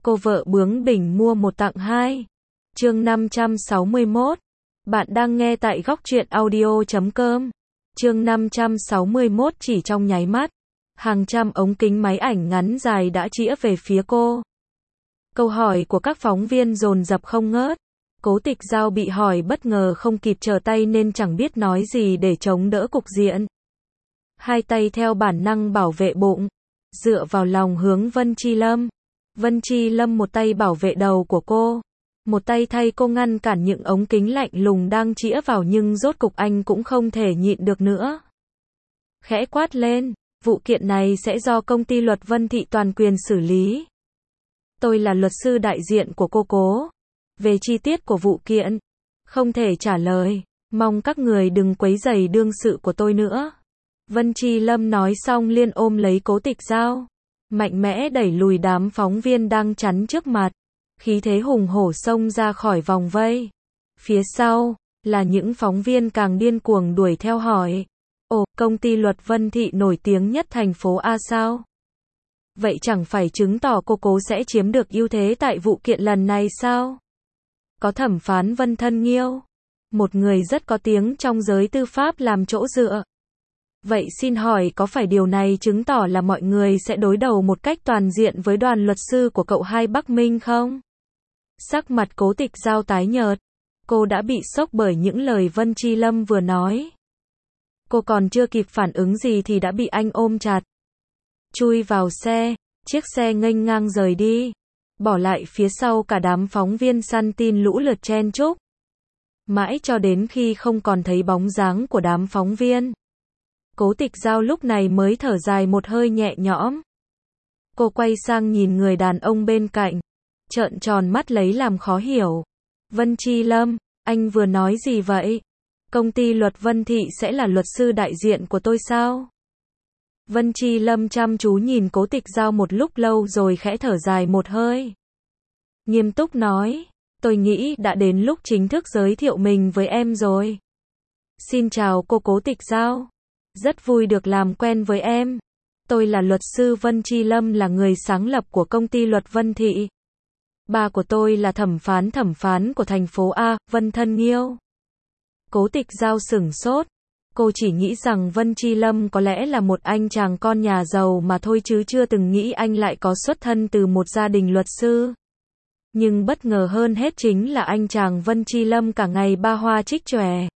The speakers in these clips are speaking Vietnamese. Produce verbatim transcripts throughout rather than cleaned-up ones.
Cô vợ bướng bỉnh mua một tặng hai. Chương năm trăm sáu mươi mốt. Bạn đang nghe tại góc truyện audio chấm com. Chương năm trăm sáu mươi mốt. Chỉ trong nháy mắt, hàng trăm ống kính máy ảnh ngắn dài đã chĩa về phía cô. Câu hỏi của các phóng viên dồn dập không ngớt. Cố Tịch Dao bị hỏi bất ngờ không kịp trở tay nên chẳng biết nói gì để chống đỡ cục diện. Hai tay theo bản năng bảo vệ bụng, dựa vào lòng hướng Vân Chi Lâm. Vân Chi Lâm một tay bảo vệ đầu của cô, một tay thay cô ngăn cản những ống kính lạnh lùng đang chĩa vào, nhưng rốt cục anh cũng không thể nhịn được nữa. Khẽ quát lên, vụ kiện này sẽ do công ty luật Vân Thị toàn quyền xử lý. Tôi là luật sư đại diện của cô Cố. Về chi tiết của vụ kiện, không thể trả lời, mong các người đừng quấy rầy đương sự của tôi nữa. Vân Chi Lâm nói xong liền ôm lấy Cố Tịch Dao, mạnh mẽ đẩy lùi đám phóng viên đang chắn trước mặt, khí thế hùng hổ xông ra khỏi vòng vây. Phía sau, là những phóng viên càng điên cuồng đuổi theo hỏi, ồ, công ty luật Vân Thị nổi tiếng nhất thành phố A sao? Vậy chẳng phải chứng tỏ cô Cố sẽ chiếm được ưu thế tại vụ kiện lần này sao? Có thẩm phán Vân Thân Nghiêu, một người rất có tiếng trong giới tư pháp làm chỗ dựa. Vậy xin hỏi có phải điều này chứng tỏ là mọi người sẽ đối đầu một cách toàn diện với đoàn luật sư của cậu hai Bắc Minh không? Sắc mặt Cố Tịch Dao tái nhợt, cô đã bị sốc bởi những lời Vân Chi Lâm vừa nói. Cô còn chưa kịp phản ứng gì thì đã bị anh ôm chặt. Chui vào xe, chiếc xe nghênh ngang rời đi, bỏ lại phía sau cả đám phóng viên săn tin lũ lượt chen chúc. Mãi cho đến khi không còn thấy bóng dáng của đám phóng viên, Cố Tịch Dao lúc này mới thở dài một hơi nhẹ nhõm. Cô quay sang nhìn người đàn ông bên cạnh, trợn tròn mắt lấy làm khó hiểu. Vân Chi Lâm, anh vừa nói gì vậy? Công ty luật Vân Thị sẽ là luật sư đại diện của tôi sao? Vân Chi Lâm chăm chú nhìn Cố Tịch Dao một lúc lâu rồi khẽ thở dài một hơi. Nghiêm túc nói, tôi nghĩ đã đến lúc chính thức giới thiệu mình với em rồi. Xin chào cô Cố Tịch Dao. Rất vui được làm quen với em. Tôi là luật sư Vân Chi Lâm, là người sáng lập của công ty luật Vân Thị. Ba của tôi là thẩm phán thẩm phán của thành phố A, Vân Thân Nghiêu. Cố Tịch Dao sửng sốt. Cô chỉ nghĩ rằng Vân Chi Lâm có lẽ là một anh chàng con nhà giàu mà thôi, chứ chưa từng nghĩ anh lại có xuất thân từ một gia đình luật sư. Nhưng bất ngờ hơn hết chính là anh chàng Vân Chi Lâm cả ngày ba hoa trích chòe,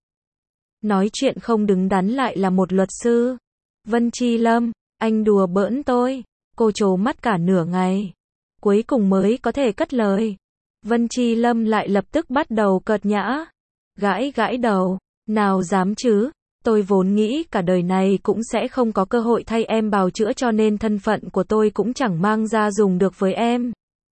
nói chuyện không đứng đắn lại là một luật sư. Vân Chi Lâm, anh đùa bỡn tôi. Cô trố mắt cả nửa ngày, cuối cùng mới có thể cất lời. Vân Chi Lâm lại lập tức bắt đầu cợt nhã, gãi gãi đầu. Nào dám chứ, tôi vốn nghĩ cả đời này cũng sẽ không có cơ hội thay em bào chữa, cho nên thân phận của tôi cũng chẳng mang ra dùng được với em.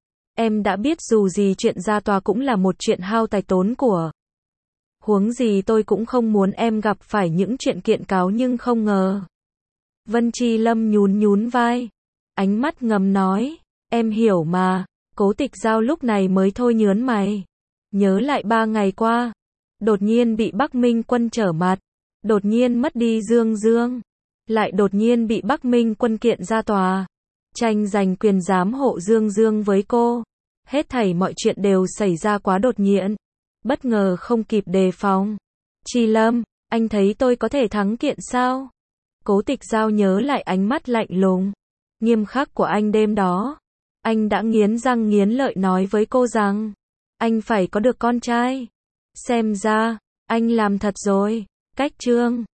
Em đã biết dù gì chuyện ra tòa cũng là một chuyện hao tài tốn của. Huống gì tôi cũng không muốn em gặp phải những chuyện kiện cáo, nhưng không ngờ. Vân Chi Lâm nhún nhún vai, ánh mắt ngầm nói, em hiểu mà. Cố Tịch Dao lúc này mới thôi nhớn mày, nhớ lại ba ngày qua, đột nhiên bị Bắc Minh Quân trở mặt, đột nhiên mất đi Dương Dương, lại đột nhiên bị Bắc Minh Quân kiện ra tòa, tranh giành quyền giám hộ Dương Dương với cô. Hết thảy mọi chuyện đều xảy ra quá đột nhiên, bất ngờ không kịp đề phòng. Chi Lâm, anh thấy tôi có thể thắng kiện sao? Cố Tịch Dao nhớ lại ánh mắt lạnh lùng, nghiêm khắc của anh đêm đó. Anh đã nghiến răng nghiến lợi nói với cô rằng, anh phải có được con trai. Xem ra, anh làm thật rồi. Cách chương